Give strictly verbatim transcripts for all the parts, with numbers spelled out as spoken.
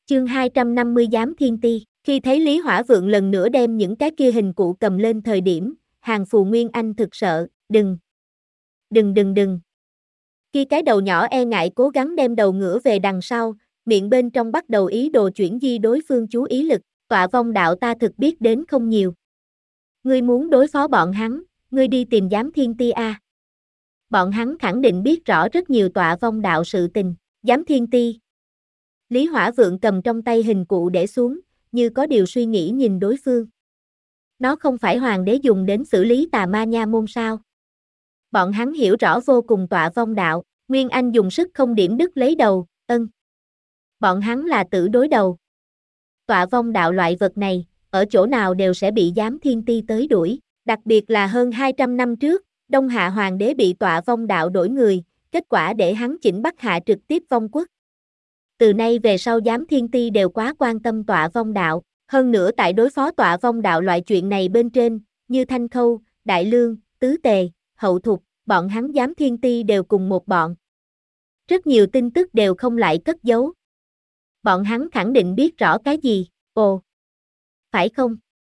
Chương hai trăm năm mươi Giám Thiên Ti. Khi thấy Lý Hỏa Vượng lần nữa đem những cái kia hình cụ cầm lên thời điểm, Hàng Phù Nguyên Anh thực sợ, đừng, đừng đừng đừng. Khi cái đầu nhỏ e ngại cố gắng đem đầu ngửa về đằng sau, miệng bên trong bắt đầu ý đồ chuyển di đối phương chú ý lực, Tọa Vong đạo ta thực biết đến không nhiều. Ngươi muốn đối phó bọn hắn, ngươi đi tìm Giám Thiên Ti a. Bọn hắn khẳng định biết rõ rất nhiều Tọa Vong đạo sự tình, Giám Thiên Ti. Lý Hỏa Vượng cầm trong tay hình cụ để xuống, như có điều suy nghĩ nhìn đối phương. Nó không phải hoàng đế dùng đến xử lý tà ma nha môn sao? Bọn hắn hiểu rõ vô cùng Tọa Vong đạo, Nguyên Anh dùng sức không điểm đứt lấy đầu, ân. Bọn hắn là tử đối đầu. Tọa Vong đạo loại vật này, ở chỗ nào đều sẽ bị Giám Thiên Ti tới đuổi, đặc biệt là hơn hai trăm năm trước, Đông Hạ hoàng đế bị Tọa Vong đạo đổi người, kết quả để hắn chỉnh Bắc Hạ trực tiếp vong quốc. Từ nay về sau Giám Thiên Ti đều quá quan tâm Tọa Vong đạo, hơn nữa tại đối phó Tọa Vong đạo loại chuyện này bên trên, như Thanh Khâu, Đại Lương, Tứ Tề, Hậu Thục, bọn hắn Giám Thiên Ti đều cùng một bọn. Rất nhiều tin tức đều không lại cất giấu. Bọn hắn khẳng định biết rõ cái gì, ồ, phải không?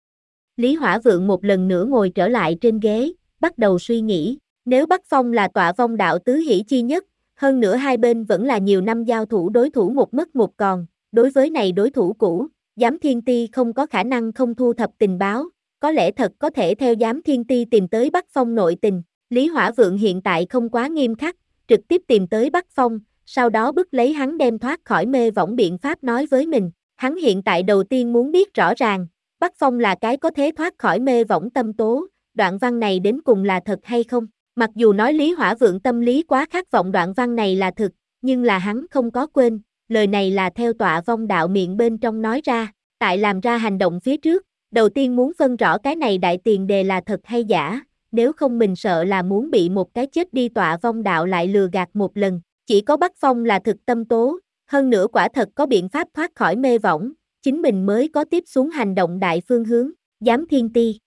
Lý Hỏa Vượng một lần nữa ngồi trở lại trên ghế, bắt đầu suy nghĩ, nếu Bắc Phong là Tọa Vong đạo tứ hỷ chi nhất, hơn nữa hai bên vẫn là nhiều năm giao thủ đối thủ một mất một còn, đối với này đối thủ cũ, Giám Thiên Ti không có khả năng không thu thập tình báo, có lẽ thật có thể theo Giám Thiên Ti tìm tới Bắc Phong nội tình. Lý Hỏa Vượng hiện tại không quá nghiêm khắc, trực tiếp tìm tới Bắc Phong, sau đó bức lấy hắn đem thoát khỏi mê võng biện pháp nói với mình. Hắn hiện tại đầu tiên muốn biết rõ ràng, Bắc Phong là cái có thế thoát khỏi mê võng tâm tố, đoạn văn này đến cùng là thật hay không. Mặc dù nói Lý Hỏa Vượng tâm lý quá khát vọng đoạn văn này là thực, nhưng là hắn không có quên, lời này là theo Tọa Vong đạo miệng bên trong nói ra, tại làm ra hành động phía trước, đầu tiên muốn phân rõ cái này đại tiền đề là thật hay giả, nếu không mình sợ là muốn bị một cái chết đi Tọa Vong đạo lại lừa gạt một lần, chỉ có Bắc Phong là thực tâm tố, hơn nữa quả thật có biện pháp thoát khỏi mê võng, chính mình mới có tiếp xuống hành động đại phương hướng, Giám Thiên Ti.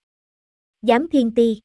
Giám Thiên Ti.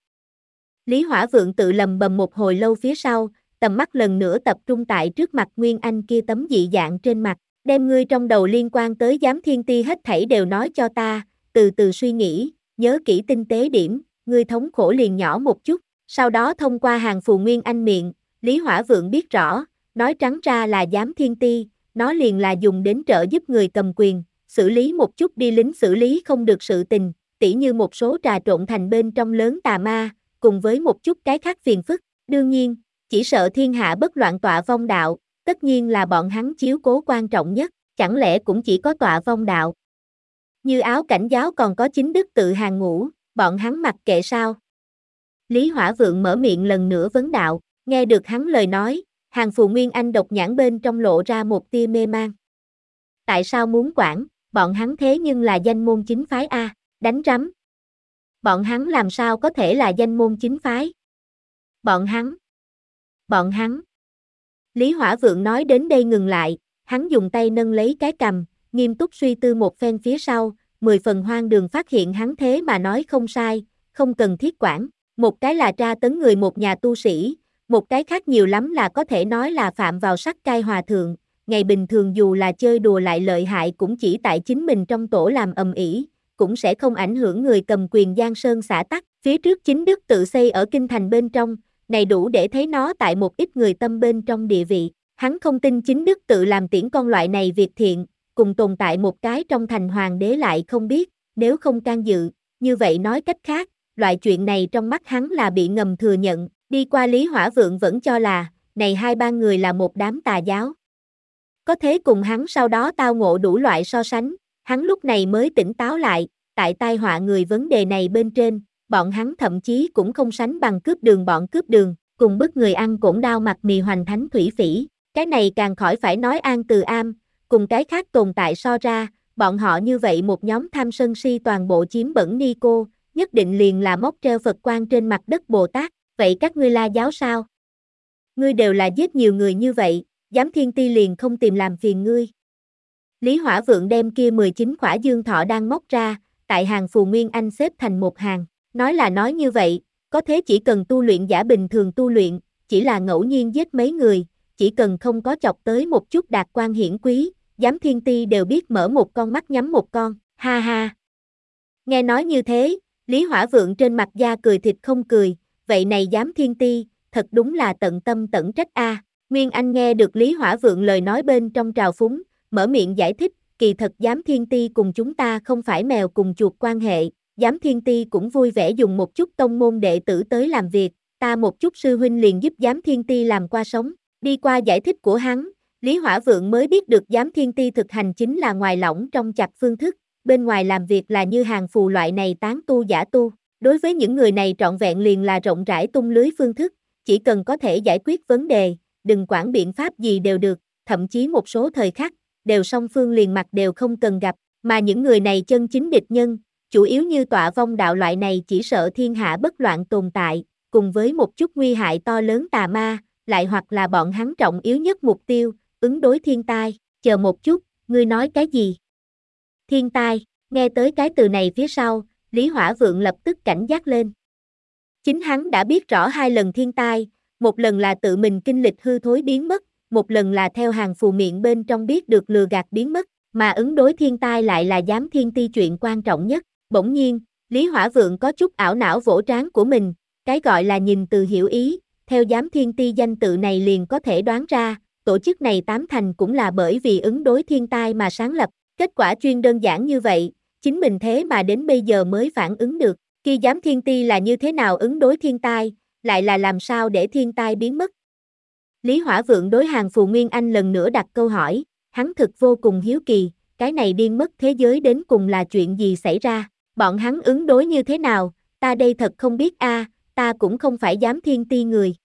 Lý Hỏa Vượng tự lầm bầm một hồi lâu phía sau, tầm mắt lần nữa tập trung tại trước mặt Nguyên Anh kia tấm dị dạng trên mặt, đem ngươi trong đầu liên quan tới Giám Thiên Ti hết thảy đều nói cho ta, từ từ suy nghĩ, nhớ kỹ tinh tế điểm, ngươi thống khổ liền nhỏ một chút, sau đó thông qua Hàng Phù Nguyên Anh miệng, Lý Hỏa Vượng biết rõ, nói trắng ra là Giám Thiên Ti, nó liền là dùng đến trợ giúp người cầm quyền, xử lý một chút đi lính xử lý không được sự tình, tỉ như một số trà trộn thành bên trong lớn tà ma, cùng với một chút cái khác phiền phức, đương nhiên, chỉ sợ thiên hạ bất loạn Tọa Vong đạo, tất nhiên là bọn hắn chiếu cố quan trọng nhất, chẳng lẽ cũng chỉ có Tọa Vong đạo. Như Áo Cảnh giáo còn có Chính Đức tự hàng ngũ, bọn hắn mặc kệ sao? Lý Hỏa Vượng mở miệng lần nữa vấn đạo, nghe được hắn lời nói, Hàng Phù Nguyên Anh độc nhãn bên trong lộ ra một tia mê man. Tại sao muốn quản, bọn hắn thế nhưng là danh môn chính phái a, đánh rắm. Bọn hắn làm sao có thể là danh môn chính phái? Bọn hắn. Bọn hắn. Lý Hỏa Vượng nói đến đây ngừng lại, hắn dùng tay nâng lấy cái cằm, nghiêm túc suy tư một phen phía sau, mười phần hoang đường phát hiện hắn thế mà nói không sai, không cần thiết quản. Một cái là tra tấn người một nhà tu sĩ, một cái khác nhiều lắm là có thể nói là phạm vào sắc cai hòa thượng, ngày bình thường dù là chơi đùa lại lợi hại cũng chỉ tại chính mình trong tổ làm ầm ĩ, cũng sẽ không ảnh hưởng người cầm quyền Giang Sơn xã tắc. Phía trước Chính Đức tự xây ở kinh thành bên trong, này đủ để thấy nó tại một ít người tâm bên trong địa vị. Hắn không tin Chính Đức tự làm tiễn con loại này việc thiện, cùng tồn tại một cái trong thành hoàng đế lại không biết, nếu không can dự, như vậy nói cách khác, loại chuyện này trong mắt hắn là bị ngầm thừa nhận, đi qua Lý Hỏa Vượng vẫn cho là, này hai ba người là một đám tà giáo. Có thế cùng hắn sau đó tao ngộ đủ loại so sánh, hắn lúc này mới tỉnh táo lại, tại tai họa người vấn đề này bên trên, bọn hắn thậm chí cũng không sánh bằng cướp đường bọn cướp đường, cùng bức người ăn cổn đao mặt mì hoành thánh thủy phỉ, cái này càng khỏi phải nói An Từ Am, cùng cái khác tồn tại so ra, bọn họ như vậy một nhóm tham sân si toàn bộ chiếm bẩn ni cô, nhất định liền là móc treo Phật quan trên mặt đất Bồ Tát, vậy các ngươi La giáo sao? Ngươi đều là giết nhiều người như vậy, Giám Thiên Ti liền không tìm làm phiền ngươi. Lý Hỏa Vượng đem kia mười chín khỏa dương thọ đang móc ra, tại Hàng Phù Nguyên Anh xếp thành một hàng, nói là nói như vậy, có thế chỉ cần tu luyện giả bình thường tu luyện, chỉ là ngẫu nhiên giết mấy người, chỉ cần không có chọc tới một chút đạt quan hiển quý, Giám Thiên Ti đều biết mở một con mắt nhắm một con, ha ha. Nghe nói như thế, Lý Hỏa Vượng trên mặt da cười thịt không cười, vậy này Giám Thiên Ti, thật đúng là tận tâm tận trách a. À. Nguyên Anh nghe được Lý Hỏa Vượng lời nói bên trong trào phúng, mở miệng giải thích, kỳ thật Giám Thiên Ti cùng chúng ta không phải mèo cùng chuột quan hệ, Giám Thiên Ti cũng vui vẻ dùng một chút tông môn đệ tử tới làm việc, ta một chút sư huynh liền giúp Giám Thiên Ti làm qua sống. Đi qua giải thích của hắn, Lý Hỏa Vượng mới biết được Giám Thiên Ti thực hành chính là ngoài lỏng trong chặt phương thức, bên ngoài làm việc là như hàng phù loại này tán tu giả tu. Đối với những người này trọn vẹn liền là rộng rãi tung lưới phương thức, chỉ cần có thể giải quyết vấn đề, đừng quản biện pháp gì đều được, thậm chí một số thời khắc, đều song phương liền mặt đều không cần gặp, mà những người này chân chính địch nhân, chủ yếu như tọa vong đạo loại này chỉ sợ thiên hạ bất loạn tồn tại, cùng với một chút nguy hại to lớn tà ma, lại hoặc là bọn hắn trọng yếu nhất mục tiêu, ứng đối thiên tai, chờ một chút, ngươi nói cái gì? Thiên tai, nghe tới cái từ này phía sau, Lý Hỏa Vượng lập tức cảnh giác lên. Chính hắn đã biết rõ hai lần thiên tai, một lần là tự mình kinh lịch hư thối biến mất, một lần là theo hàng phù miệng bên trong biết được lừa gạt biến mất, mà ứng đối thiên tai lại là Giám Thiên Ti chuyện quan trọng nhất. Bỗng nhiên, Lý Hỏa Vượng có chút ảo não vỗ trán của mình, cái gọi là nhìn từ hiểu ý, theo Giám Thiên Ti danh tự này liền có thể đoán ra, tổ chức này tám thành cũng là bởi vì ứng đối thiên tai mà sáng lập, kết quả chuyên đơn giản như vậy, chính mình thế mà đến bây giờ mới phản ứng được, khi Giám Thiên Ti là như thế nào ứng đối thiên tai, lại là làm sao để thiên tai biến mất. Lý Hỏa Vượng đối hàng phù Nguyên Anh lần nữa đặt câu hỏi, hắn thực vô cùng hiếu kỳ, cái này điên mất thế giới đến cùng là chuyện gì xảy ra, bọn hắn ứng đối như thế nào, ta đây thật không biết a, à, ta cũng không phải Giám Thiên Ti người.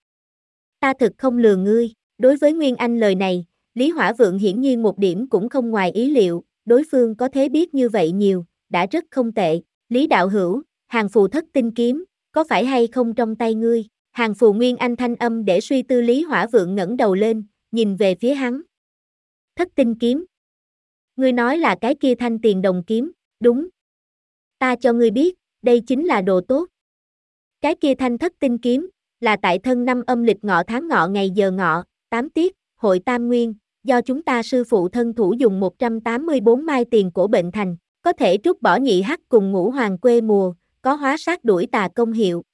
Ta thực không lừa ngươi, đối với Nguyên Anh lời này, Lý Hỏa Vượng hiển nhiên một điểm cũng không ngoài ý liệu, đối phương có thể biết như vậy nhiều, đã rất không tệ, Lý đạo hữu, hàng phù thất tinh kiếm, có phải hay không trong tay ngươi? Hàng phù Nguyên Anh thanh âm để suy tư Lý Hỏa Vượng ngẩng đầu lên, nhìn về phía hắn. Thất tinh kiếm. Ngươi nói là cái kia thanh tiền đồng kiếm, đúng. Ta cho ngươi biết, đây chính là đồ tốt. Cái kia thanh thất tinh kiếm, là tại thân năm âm lịch ngọ tháng ngọ ngày giờ ngọ, tám tiết, hội tam nguyên, do chúng ta sư phụ thân thủ dùng một trăm tám mươi bốn mai tiền cổ bệnh thành, có thể trút bỏ nhị hắc cùng ngũ hoàng quê mùa, có hóa sát đuổi tà công hiệu,